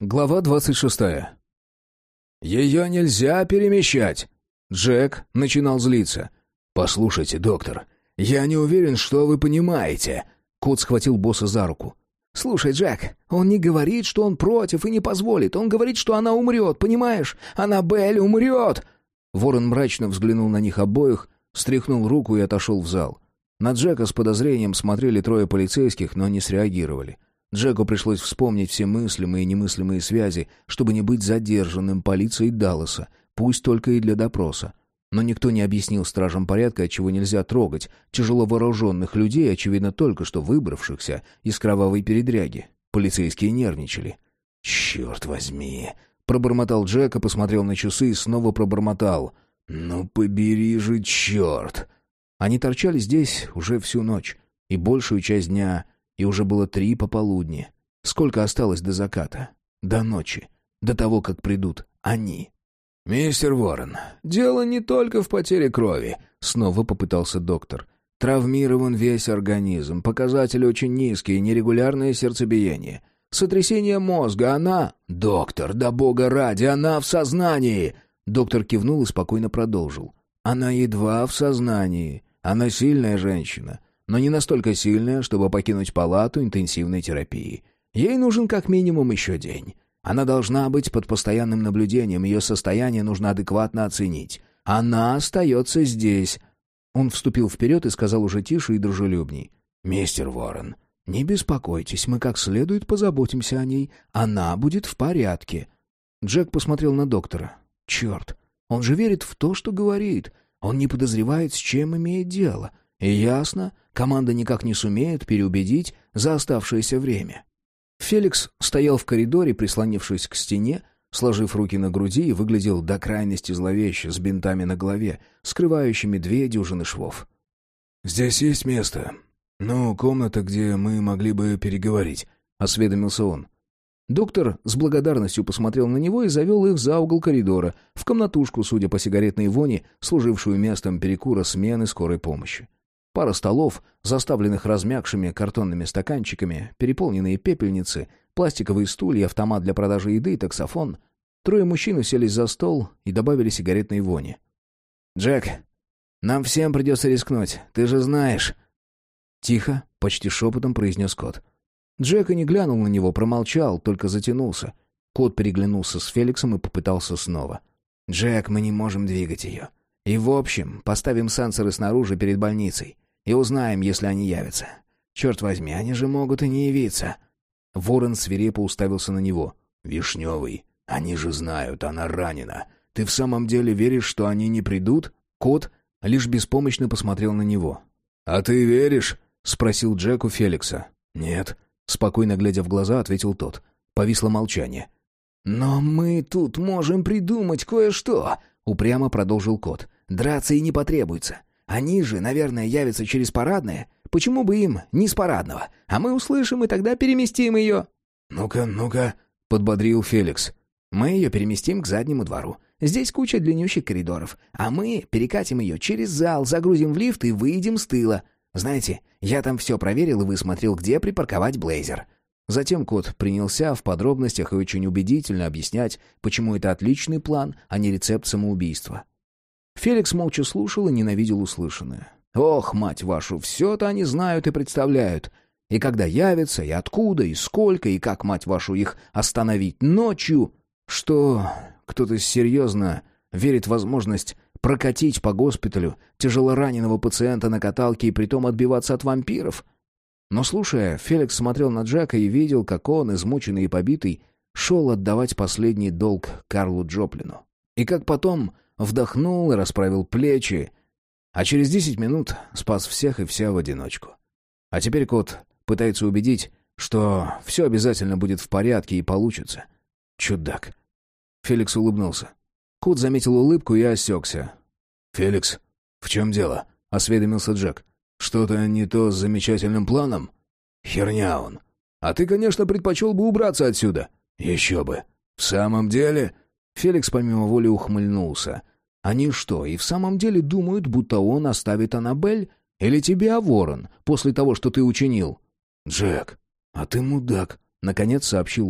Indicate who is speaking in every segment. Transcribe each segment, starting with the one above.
Speaker 1: Глава 26. «Ее нельзя перемещать!» Джек начинал злиться. «Послушайте, доктор, я не уверен, что вы понимаете». Кот схватил босса за руку.
Speaker 2: «Слушай, Джек, он не говорит, что он против и не позволит. Он говорит, что она умрет, понимаешь? Аннабель умрет!»
Speaker 1: Ворон мрачно взглянул на них обоих, стряхнул руку и отошел в зал. На Джека с подозрением смотрели трое полицейских, но не среагировали. Джеку пришлось вспомнить все мыслимые и немыслимые связи, чтобы не быть задержанным полицией Далласа, пусть только и для допроса. Но никто не объяснил стражам порядка, отчего нельзя трогать тяжело вооруженных людей, очевидно, только что выбравшихся из кровавой передряги. Полицейские нервничали. «Черт возьми!» — пробормотал Джек и посмотрел на часы и снова пробормотал. «Ну побери же, черт!» Они торчали здесь уже всю ночь и большую часть дня, и уже было 3 пополудни. Сколько осталось до заката? До ночи. До того, как придут они. «Мистер Уоррен, дело не только в потере крови», — снова попытался доктор. «Травмирован весь организм, показатели очень низкие, нерегулярное сердцебиение. Сотрясение мозга, она...» «Доктор, да бога ради, она в сознании!» Доктор кивнул и спокойно продолжил. «Она едва в сознании. Она сильная женщина, но не настолько сильная, чтобы покинуть палату интенсивной терапии. Ей нужен как минимум еще день. Она должна быть под постоянным наблюдением, ее состояние нужно адекватно оценить. Она остается здесь». Он вступил вперед и сказал уже тише и дружелюбней. «Мистер Уоррен, не беспокойтесь, мы как следует позаботимся о ней. Она будет в порядке». Джек посмотрел на доктора. «Черт, он же верит в то, что говорит. Он не подозревает, с чем имеет дело. И ясно, команда никак не сумеет переубедить за оставшееся время». Феликс стоял в коридоре, прислонившись к стене, сложив руки на груди, и выглядел до крайности зловеще, с бинтами на голове, скрывающими 2 дюжины швов. «Здесь есть место. Ну, комната, где мы могли бы переговорить», — осведомился он. Доктор с благодарностью посмотрел на него и завел их за угол коридора, в комнатушку, судя по сигаретной воне, служившую местом перекура смены скорой помощи. Пара столов, заставленных размякшими картонными стаканчиками, переполненные пепельницы, пластиковые стулья, автомат для продажи еды и таксофон. 3 мужчин уселись за стол и добавили сигаретной вони. «Джек, нам всем придется рискнуть, ты же знаешь». Тихо, почти шепотом произнес кот. Джек и не глянул на него, промолчал, только затянулся. Кот переглянулся с Феликсом и попытался снова. «Джек, мы не можем двигать ее. И в общем, поставим сенсоры снаружи перед больницей. И узнаем, если они явятся. Черт возьми, они же могут и не явиться». Ворон свирепо уставился на него. «Вишневый, они же знают, она ранена. Ты в самом деле веришь, что они не придут?» Кот лишь беспомощно посмотрел на него. «А ты веришь?» — спросил Джек у Феликса. «Нет», — спокойно глядя в глаза, ответил тот. Повисло молчание. «Но мы тут можем придумать кое-что», — упрямо продолжил кот. «Драться и не потребуется. Они же, наверное, явятся через парадное. Почему бы им не с парадного? А мы услышим, и тогда переместим ее». «Ну-ка», — подбодрил Феликс. «Мы ее переместим к заднему двору. Здесь куча длиннющих коридоров. А мы перекатим ее через зал, загрузим в лифт и выйдем с тыла. Знаете, я там все проверил и высмотрел, где припарковать Блейзер». Затем кот принялся в подробностях и очень убедительно объяснять, почему это отличный план, а не рецепт самоубийства. Феликс молча слушал и ненавидел услышанное. «Ох, мать вашу, все-то они знают и представляют. И когда явятся, и откуда, и сколько, и как, мать вашу, их остановить ночью. Что, кто-то серьезно верит в возможность прокатить по госпиталю тяжелораненого пациента на каталке и притом отбиваться от вампиров?» Но, слушая, Феликс смотрел на Джека и видел, как он, измученный и побитый, шел отдавать последний долг Карлу Джоплину. И как потом вдохнул и расправил плечи, а через 10 минут спас всех и вся в одиночку. А теперь кот пытается убедить, что все обязательно будет в порядке и получится. Чудак. Феликс улыбнулся. Кот заметил улыбку и осекся. «Феликс, в чем дело?» — осведомился Джек. «Что-то не то с замечательным планом?» «Херня он. А ты, конечно, предпочел бы убраться отсюда». «Еще бы. В самом деле...» Феликс помимо воли ухмыльнулся. «Они что, и в самом деле думают, будто он оставит Аннабель? Или тебя, Ворон, после того, что ты учинил?» «Джек, а ты мудак», — наконец сообщил он.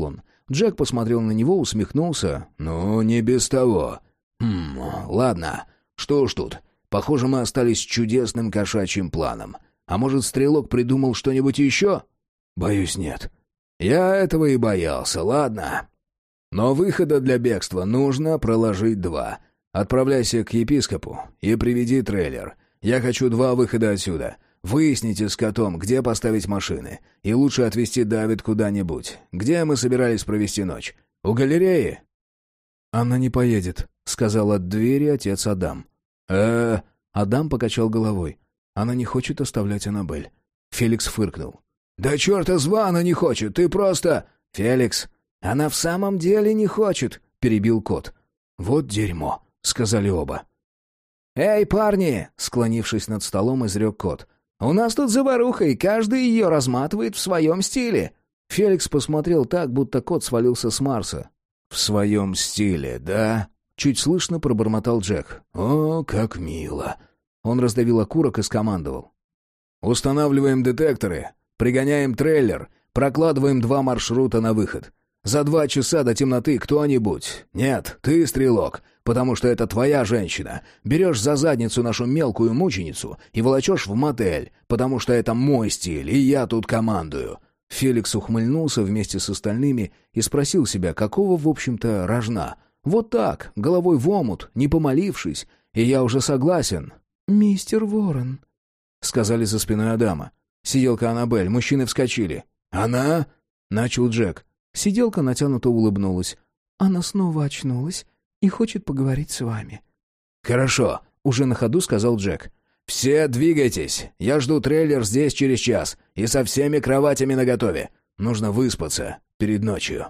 Speaker 1: Джек посмотрел на него, усмехнулся. «Ну, не без того. Ладно, что уж тут. Похоже, мы остались с чудесным кошачьим планом. А может, Стрелок придумал что-нибудь еще?» «Боюсь, нет». «Я этого и боялся, ладно. Но выхода для бегства нужно проложить 2. Отправляйся к епископу и приведи трейлер. Я хочу 2 выхода отсюда. Выясните с котом, где поставить машины. И лучше отвезти Давид куда-нибудь. Где мы собирались провести ночь? У галереи?» «Она не поедет», — сказал от двери отец Адам. Адам покачал головой. «Она не хочет оставлять Аннабель». Феликс фыркнул. «Да черта с два она не хочет, ты просто...» «Феликс, она в самом деле не хочет», — перебил кот. «Вот дерьмо», — сказали оба. «Эй, парни!» — склонившись над столом, изрек кот. «У нас тут заваруха, и каждый ее разматывает в своем стиле». Феликс посмотрел так, будто кот свалился с Марса. «В своем стиле, да?» — чуть слышно пробормотал Джек. «О, как мило!» Он раздавил окурок и скомандовал. «Устанавливаем детекторы, пригоняем трейлер, прокладываем 2 маршрута на выход. За 2 часа до темноты кто-нибудь, нет, ты, Стрелок, потому что это твоя женщина, берешь за задницу нашу мелкую мученицу и волочешь в мотель, потому что это мой стиль, и я тут командую». Феликс ухмыльнулся вместе с остальными и спросил себя, какого, в общем-то, рожна. «Вот так, головой в омут, не помолившись, и я уже согласен».
Speaker 2: «Мистер Ворон»,
Speaker 1: — сказали за спиной Адама. Сиделка Аннабель, мужчины вскочили. «Она?» — начал Джек.
Speaker 2: Сиделка натянуто улыбнулась. «Она снова очнулась и хочет поговорить с вами».
Speaker 1: «Хорошо», — уже на ходу сказал Джек. «Все двигайтесь. Я жду трейлер здесь через час. И со всеми кроватями наготове. Нужно выспаться перед ночью».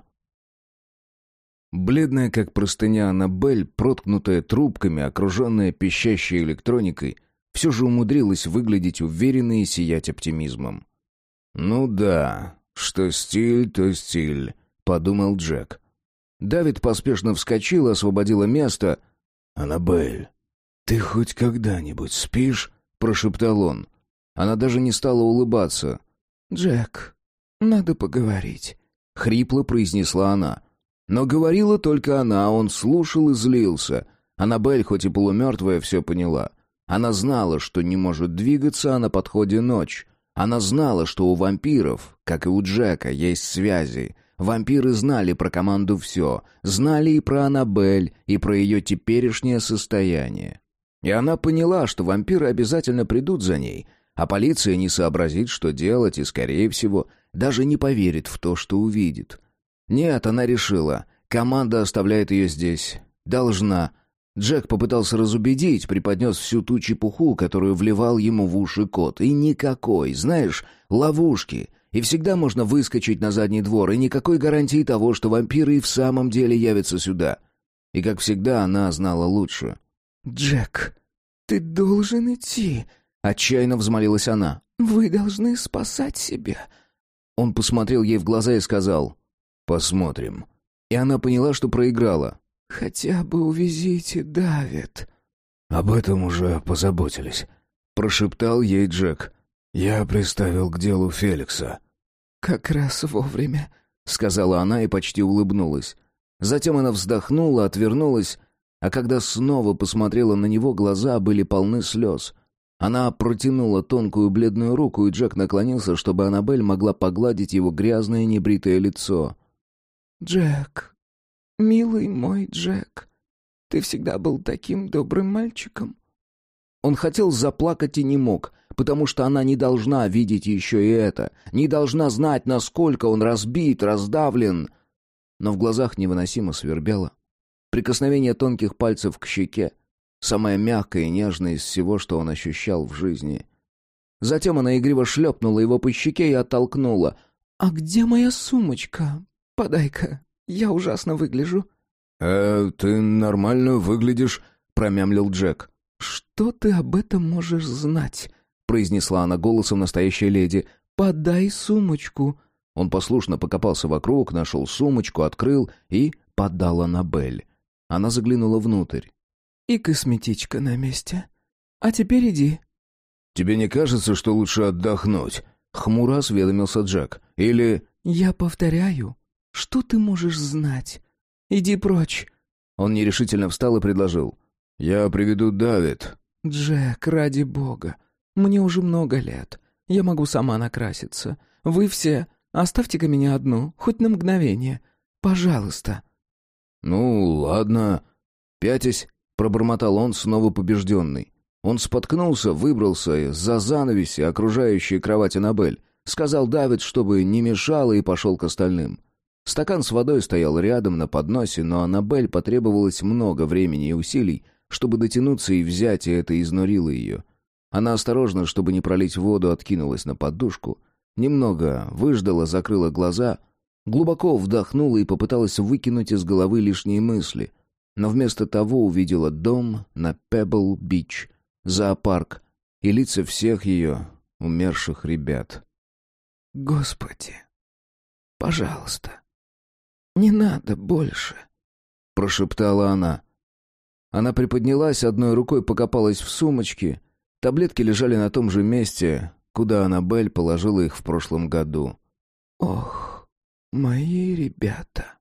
Speaker 1: Бледная, как простыня Аннабель, проткнутая трубками, окруженная пищащей электроникой, все же умудрилась выглядеть уверенной и сиять оптимизмом. «Ну да, что стиль, то стиль», — подумал Джек. Давид поспешно вскочил, освободила место. «Аннабель, ты хоть когда-нибудь спишь?» — прошептал он. Она даже не стала улыбаться.
Speaker 2: «Джек, надо поговорить»,
Speaker 1: — хрипло произнесла она. Но говорила только она, он слушал и злился. Аннабель, хоть и полумертвая, все поняла. Она знала, что не может двигаться, а на подходе ночь. Она знала, что у вампиров, как и у Джека, есть связи. Вампиры знали про команду все, знали и про Аннабель, и про ее теперешнее состояние. И она поняла, что вампиры обязательно придут за ней, а полиция не сообразит, что делать, и, скорее всего, даже не поверит в то, что увидит. Нет, она решила, команда оставляет ее здесь. Должна. Джек попытался разубедить, преподнес всю ту чепуху, которую вливал ему в уши кот. И никакой, знаешь, ловушки. И всегда можно выскочить на задний двор, и никакой гарантии того, что вампиры и в самом деле явятся сюда. И, как всегда, она знала лучше.
Speaker 2: «Джек, ты должен идти»,
Speaker 1: — отчаянно взмолилась она.
Speaker 2: «Вы должны спасать себя».
Speaker 1: Он посмотрел ей в глаза и сказал: «Посмотрим». И она поняла, что проиграла.
Speaker 2: «Хотя бы увезите Давид».
Speaker 1: «Об этом уже позаботились», — прошептал ей Джек. «Я приставил к делу Феликса».
Speaker 2: «Как раз вовремя»,
Speaker 1: — сказала она и почти улыбнулась. Затем она вздохнула, отвернулась, а когда снова посмотрела на него, глаза были полны слез. Она протянула тонкую бледную руку, и Джек наклонился, чтобы Аннабель могла погладить его грязное небритое лицо.
Speaker 2: «Джек, милый мой Джек, ты всегда был таким добрым мальчиком».
Speaker 1: Он хотел заплакать и не мог, потому что она не должна видеть еще и это, не должна знать, насколько он разбит, раздавлен. Но в глазах невыносимо свербело. Прикосновение тонких пальцев к щеке, самое мягкое и нежное из всего, что он ощущал в жизни. Затем она игриво шлепнула его по щеке и оттолкнула.
Speaker 2: «А где моя сумочка? Подай-ка, я ужасно выгляжу».
Speaker 1: Ты нормально выглядишь», — промямлил Джек.
Speaker 2: «Что ты об этом можешь знать?» — произнесла она голосом настоящей леди. «Подай сумочку».
Speaker 1: Он послушно покопался вокруг, нашел сумочку, открыл и подал Аннабель. Она заглянула внутрь.
Speaker 2: «И косметичка на месте. А теперь иди».
Speaker 1: «Тебе не кажется, что лучше отдохнуть?» — хмуро осведомился Джек. «Или...»
Speaker 2: «Я повторяю, Что ты можешь знать? Иди прочь».
Speaker 1: Он нерешительно встал и предложил. «Я приведу Давид».
Speaker 2: «Джек, ради бога, мне уже много лет. Я могу сама накраситься. Вы все, оставьте-ка меня одну, хоть на мгновение. Пожалуйста».
Speaker 1: «Ну, ладно». «Пятясь», — пробормотал он, снова побежденный. Он споткнулся, выбрался из-за занавеси, окружающей кровать Аннабель. Сказал Давид, чтобы не мешало, и пошел к остальным. Стакан с водой стоял рядом на подносе, но Аннабель потребовалось много времени и усилий, чтобы дотянуться и взять, и это изнурило ее. Она осторожно, чтобы не пролить воду, откинулась на подушку, немного выждала, закрыла глаза, глубоко вдохнула и попыталась выкинуть из головы лишние мысли, но вместо того увидела дом на Пеббл-Бич, зоопарк и лица всех ее умерших ребят.
Speaker 2: «Господи, пожалуйста, не надо больше»,
Speaker 1: — прошептала она. Она приподнялась, одной рукой покопалась в сумочке. Таблетки лежали на том же месте, куда Аннабель положила их в прошлом году.
Speaker 2: «Ох, мои ребята».